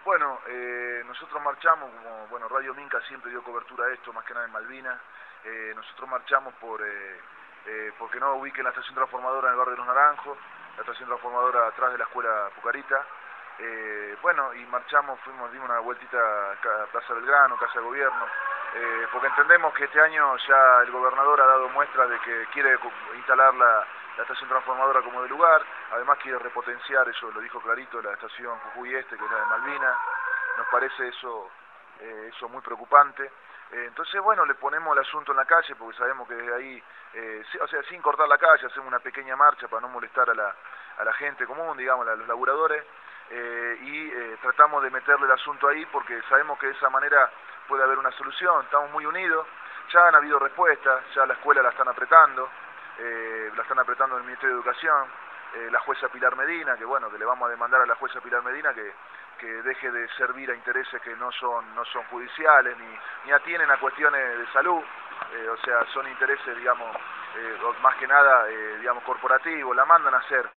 Bueno, nosotros marchamos, como bueno, Radio Minca siempre dio cobertura a esto, más que nada en Malvinas. Nosotros marchamos porque no ubiquen la estación transformadora en el barrio de Los Naranjos, la estación transformadora atrás de la escuela Pucarita. Bueno, y marchamos, dimos una vueltita a Plaza Belgrano, Casa de Gobierno, porque entendemos que este año ya el gobernador ha dado muestras de que quiere instalar la estación transformadora como de lugar, además quiere repotenciar, eso lo dijo clarito, la estación Jujuy Este, que es la de Malvinas. Nos parece eso muy preocupante. Entonces, bueno, le ponemos el asunto en la calle, porque sabemos que desde ahí, o sea, sin cortar la calle, hacemos una pequeña marcha para no molestar a la gente común, digamos, a los laburadores, y tratamos de meterle el asunto ahí, porque sabemos que de esa manera puede haber una solución. Estamos muy unidos, ya han habido respuestas, ya la escuela la están apretando en el Ministerio de Educación. La jueza Pilar Medina, que bueno, que le vamos a demandar a la jueza Pilar Medina que deje de servir a intereses que no son judiciales ni atienen a cuestiones de salud, o sea, son intereses, digamos, más que nada, digamos, corporativos, la mandan a hacer.